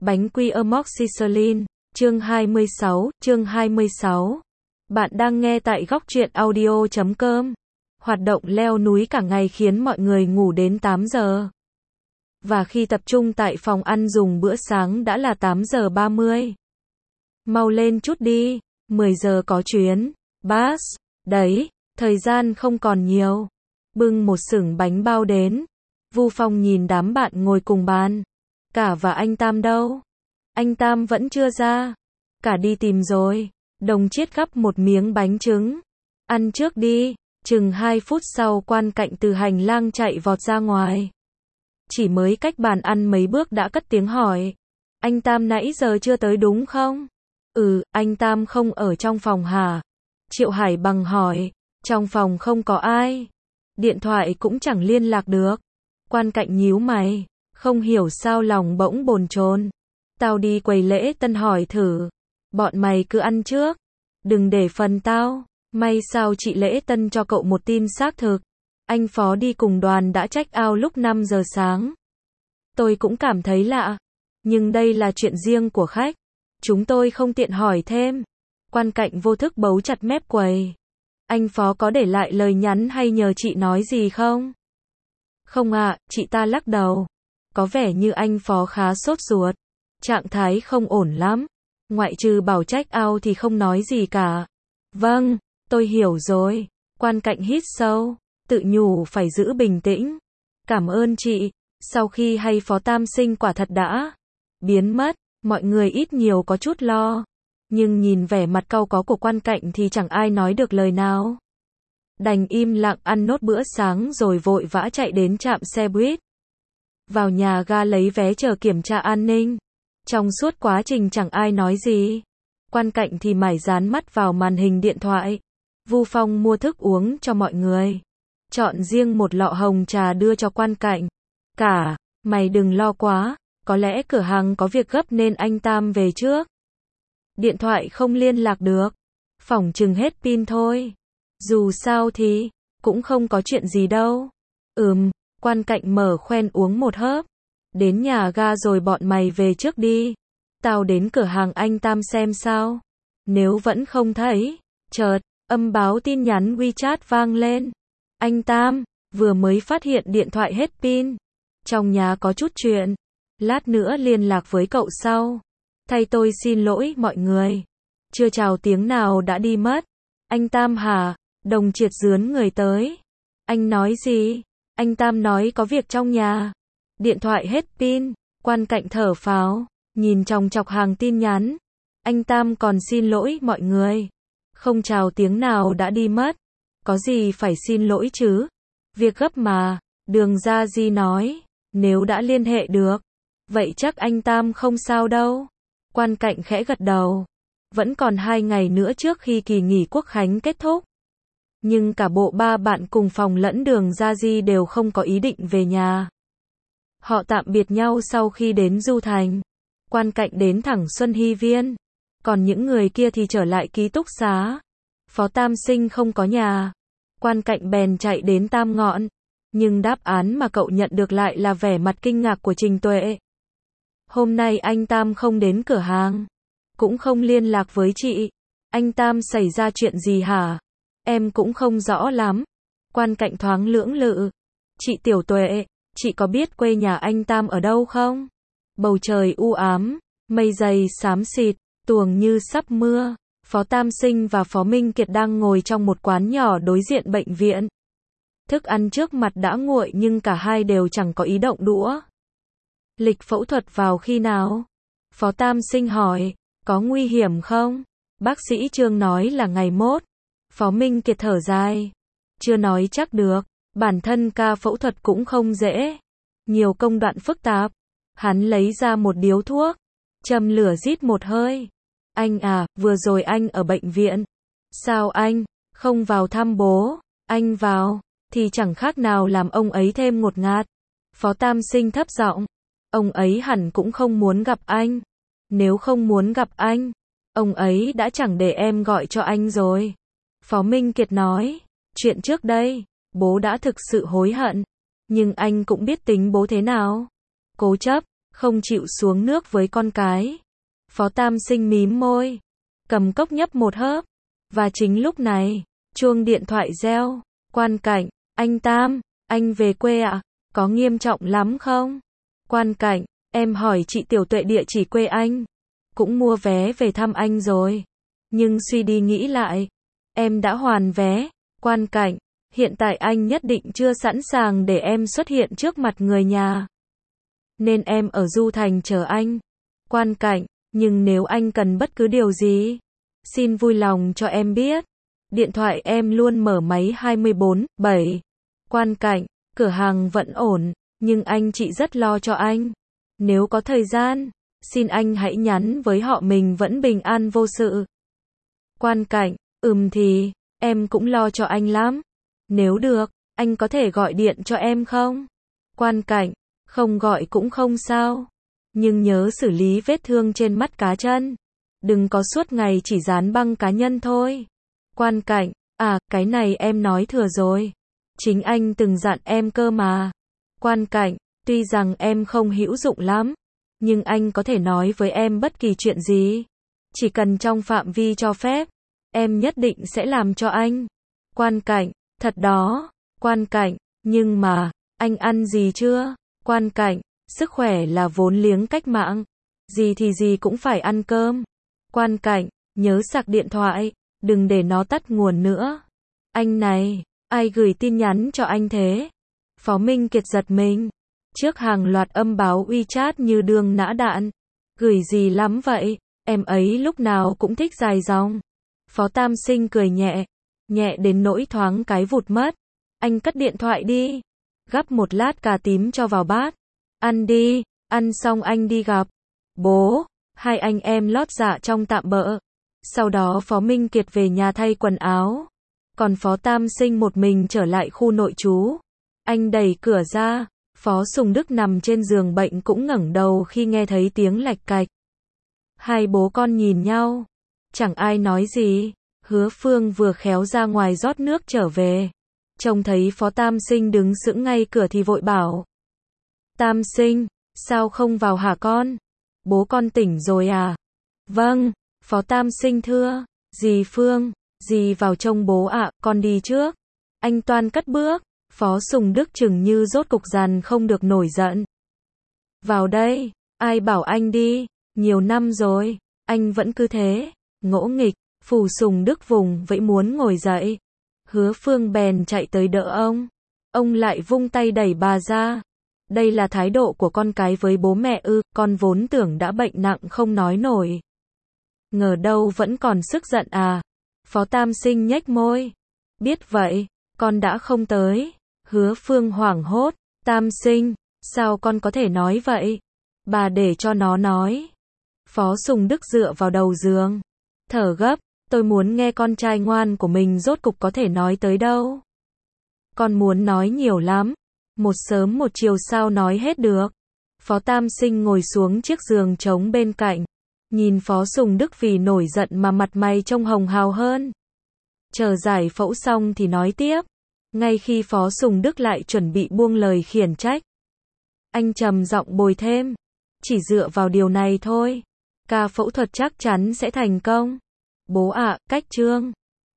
Bánh quy amoxicillin, chương 26. Bạn đang nghe tại góc truyện audio.com. Hoạt động leo núi cả ngày khiến mọi người ngủ đến 8 giờ. Và khi tập trung tại phòng ăn dùng bữa sáng đã là 8 giờ 30. Mau lên chút đi, 10 giờ có chuyến, bus, đấy, thời gian không còn nhiều. Bưng một xửng bánh bao đến. Vu Phong nhìn đám bạn ngồi cùng bàn. Cả và anh Tam đâu? Anh Tam vẫn chưa ra. Cả đi tìm rồi. Đồng Chiết gắp một miếng bánh trứng. Ăn trước đi. Chừng 2 phút sau Quan Cạnh từ hành lang chạy vọt ra ngoài. Chỉ mới cách bàn ăn mấy bước đã cất tiếng hỏi. Anh Tam nãy giờ chưa tới đúng không? Anh Tam không ở trong phòng hả? Triệu Hải Bằng hỏi. Trong phòng không có ai. Điện thoại cũng chẳng liên lạc được. Quan Cạnh nhíu mày. Không hiểu sao lòng bỗng bồn chồn. Tao đi quầy lễ tân hỏi thử. Bọn mày cứ ăn trước. Đừng để phần tao. May sao chị lễ tân cho cậu một tin xác thực. Anh Phó đi cùng đoàn đã check out lúc 5 giờ sáng. Tôi cũng cảm thấy lạ. Nhưng đây là chuyện riêng của khách. Chúng tôi không tiện hỏi thêm. Quan Cạnh vô thức bấu chặt mép quầy. Anh Phó có để lại lời nhắn hay nhờ chị nói gì không? Không ạ, chị ta lắc đầu. Có vẻ như anh Phó khá sốt ruột. Trạng thái không ổn lắm. Ngoại trừ bảo check out thì không nói gì cả. Vâng, tôi hiểu rồi. Quan Cạnh hít sâu. Tự nhủ phải giữ bình tĩnh. Cảm ơn chị. Sau khi hay Phó Tam Sinh quả thật đã biến mất, mọi người ít nhiều có chút lo. Nhưng nhìn vẻ mặt cau có của Quan Cạnh thì chẳng ai nói được lời nào. Đành im lặng ăn nốt bữa sáng rồi vội vã chạy đến trạm xe buýt. Vào nhà ga lấy vé chờ kiểm tra an ninh. Trong suốt quá trình chẳng ai nói gì. Quan Cạnh thì mải dán mắt vào màn hình điện thoại. Vu Phong mua thức uống cho mọi người. Chọn riêng một lọ hồng trà đưa cho Quan Cạnh. Cả, mày đừng lo quá. Có lẽ cửa hàng có việc gấp nên anh Tam về trước. Điện thoại không liên lạc được. Phỏng chừng hết pin thôi. Dù sao thì cũng không có chuyện gì đâu. Quan Cạnh mở khoen uống một hớp. Đến nhà ga rồi bọn mày về trước đi. Tao đến cửa hàng anh Tam xem sao. Nếu vẫn không thấy, chợt âm báo tin nhắn WeChat vang lên. Anh Tam, vừa mới phát hiện điện thoại hết pin. Trong nhà có chút chuyện. Lát nữa liên lạc với cậu sau. Thay tôi xin lỗi mọi người. Chưa chào tiếng nào đã đi mất. Anh Tam hả? Đồng Triệt rướn người tới. Anh nói gì? Anh Tam nói có việc trong nhà. Điện thoại hết pin. Quan Cạnh thở phào. Nhìn chòng chọc hàng tin nhắn. Anh Tam còn xin lỗi mọi người. Không chào tiếng nào đã đi mất. Có gì phải xin lỗi chứ? Việc gấp mà. Đường Gia Di nói. Nếu đã liên hệ được. Vậy chắc anh Tam không sao đâu. Quan Cạnh khẽ gật đầu. Vẫn còn 2 ngày nữa trước khi kỳ nghỉ Quốc khánh kết thúc. Nhưng cả bộ ba bạn cùng phòng lẫn Đường Gia Di đều không có ý định về nhà. Họ tạm biệt nhau sau khi đến Du Thành. Quan Cạnh đến thẳng Xuân Hy Viên. Còn những người kia thì trở lại ký túc xá. Phó Tam Sinh không có nhà. Quan Cạnh bèn chạy đến Tam Ngọn. Nhưng đáp án mà cậu nhận được lại là vẻ mặt kinh ngạc của Trình Tuệ. Hôm nay anh Tam không đến cửa hàng. Cũng không liên lạc với chị. Anh Tam xảy ra chuyện gì hả? Em cũng không rõ lắm. Quan Cạnh thoáng lưỡng lự. Chị Tiểu Tuệ, chị có biết quê nhà anh Tam ở đâu không? Bầu trời u ám, mây dày xám xịt, tuồng như sắp mưa. Phó Tam Sinh và Phó Minh Kiệt đang ngồi trong một quán nhỏ đối diện bệnh viện. Thức ăn trước mặt đã nguội nhưng cả hai đều chẳng có ý động đũa. Lịch phẫu thuật vào khi nào? Phó Tam Sinh hỏi. Có nguy hiểm không? Bác sĩ Trương nói là ngày mốt. Phó Minh Kiệt thở dài. Chưa nói chắc được. Bản thân ca phẫu thuật cũng không dễ. Nhiều công đoạn phức tạp. Hắn lấy ra một điếu thuốc. Châm lửa rít một hơi. Anh à, vừa rồi anh ở bệnh viện. Sao anh không vào thăm bố? Anh vào thì chẳng khác nào làm ông ấy thêm ngột ngạt. Phó Tam Sinh thấp giọng. Ông ấy hẳn cũng không muốn gặp anh. Nếu không muốn gặp anh, ông ấy đã chẳng để em gọi cho anh rồi. Phó Minh Kiệt nói. Chuyện trước đây, bố đã thực sự hối hận. Nhưng anh cũng biết tính bố thế nào. Cố chấp, không chịu xuống nước với con cái. Phó Tam Sinh mím môi, cầm cốc nhấp một hớp. Và chính lúc này, chuông điện thoại reo. Quan Cảnh, anh Tam, anh về quê ạ? Có nghiêm trọng lắm không? Quan Cảnh, em hỏi chị Tiểu Tuệ địa chỉ quê anh. Cũng mua vé về thăm anh rồi. Nhưng suy đi nghĩ lại, em đã hoàn vé. Quan Cảnh, hiện tại anh nhất định chưa sẵn sàng để em xuất hiện trước mặt người nhà. Nên em ở Du Thành chờ anh. Quan Cảnh, nhưng nếu anh cần bất cứ điều gì, xin vui lòng cho em biết. Điện thoại em luôn mở máy 24/7. Quan Cảnh, cửa hàng vẫn ổn, nhưng anh chị rất lo cho anh. Nếu có thời gian, xin anh hãy nhắn với họ mình vẫn bình an vô sự. Quan Cảnh, thì, em cũng lo cho anh lắm. Nếu được, anh có thể gọi điện cho em không? Quan Cảnh, không gọi cũng không sao. Nhưng nhớ xử lý vết thương trên mắt cá chân. Đừng có suốt ngày chỉ dán băng cá nhân thôi. Quan Cảnh, cái này em nói thừa rồi. Chính anh từng dặn em cơ mà. Quan Cảnh, tuy rằng em không hữu dụng lắm, nhưng anh có thể nói với em bất kỳ chuyện gì. Chỉ cần trong phạm vi cho phép, em nhất định sẽ làm cho anh. Quan Cảnh, thật đó. Quan Cảnh, nhưng mà, anh ăn gì chưa? Quan Cảnh, sức khỏe là vốn liếng cách mạng. Gì thì gì cũng phải ăn cơm. Quan Cảnh, nhớ sạc điện thoại, đừng để nó tắt nguồn nữa. Anh này, ai gửi tin nhắn cho anh thế? Phó Minh Kiệt giật mình. Trước hàng loạt âm báo WeChat như đường nã đạn. Gửi gì lắm vậy? Em ấy lúc nào cũng thích dài dòng. Phó Tam Sinh cười nhẹ. Nhẹ đến nỗi thoáng cái vụt mất. Anh cất điện thoại đi. Gắp một lát cà tím cho vào bát. Ăn đi, ăn xong anh đi gặp bố. Hai anh em lót dạ trong tạm bợ. Sau đó Phó Minh Kiệt về nhà thay quần áo. Còn Phó Tam Sinh một mình trở lại khu nội trú. Anh đẩy cửa ra. Phó Sùng Đức nằm trên giường bệnh cũng ngẩng đầu khi nghe thấy tiếng lạch cạch. Hai bố con nhìn nhau. Chẳng ai nói gì. Hứa Phương vừa khéo ra ngoài rót nước trở về. Trông thấy Phó Tam Sinh đứng sững ngay cửa thì vội bảo. Tam Sinh, sao không vào hả con? Bố con tỉnh rồi à? Vâng, Phó Tam Sinh thưa. Dì Phương, dì vào trông bố ạ, con đi trước. Anh toan cất bước. Phó Sùng Đức chừng như rốt cục dằn không được nổi giận. Vào đây, ai bảo anh đi, nhiều năm rồi, anh vẫn cứ thế, ngỗ nghịch. Phù Sùng Đức vùng vẫy muốn ngồi dậy. Hứa Phương bèn chạy tới đỡ ông. Ông lại vung tay đẩy bà ra. Đây là thái độ của con cái với bố mẹ ư? Con vốn tưởng đã bệnh nặng không nói nổi. Ngờ đâu vẫn còn sức giận à? Phó Tam Sinh nhếch môi. Biết vậy, con đã không tới. Hứa Phương hoảng hốt. Tam Sinh, sao con có thể nói vậy? Bà để cho nó nói. Phó Sùng Đức dựa vào đầu giường. Thở gấp. Tôi muốn nghe con trai ngoan của mình rốt cục có thể nói tới đâu. Con muốn nói nhiều lắm. Một sớm một chiều sao nói hết được. Phó Tam Sinh ngồi xuống chiếc giường trống bên cạnh. Nhìn Phó Sùng Đức vì nổi giận mà mặt mày trông hồng hào hơn. Chờ giải phẫu xong thì nói tiếp. Ngay khi Phó Sùng Đức lại chuẩn bị buông lời khiển trách. Anh trầm giọng bồi thêm. Chỉ dựa vào điều này thôi. Ca phẫu thuật chắc chắn sẽ thành công. Bố ạ, cách trương.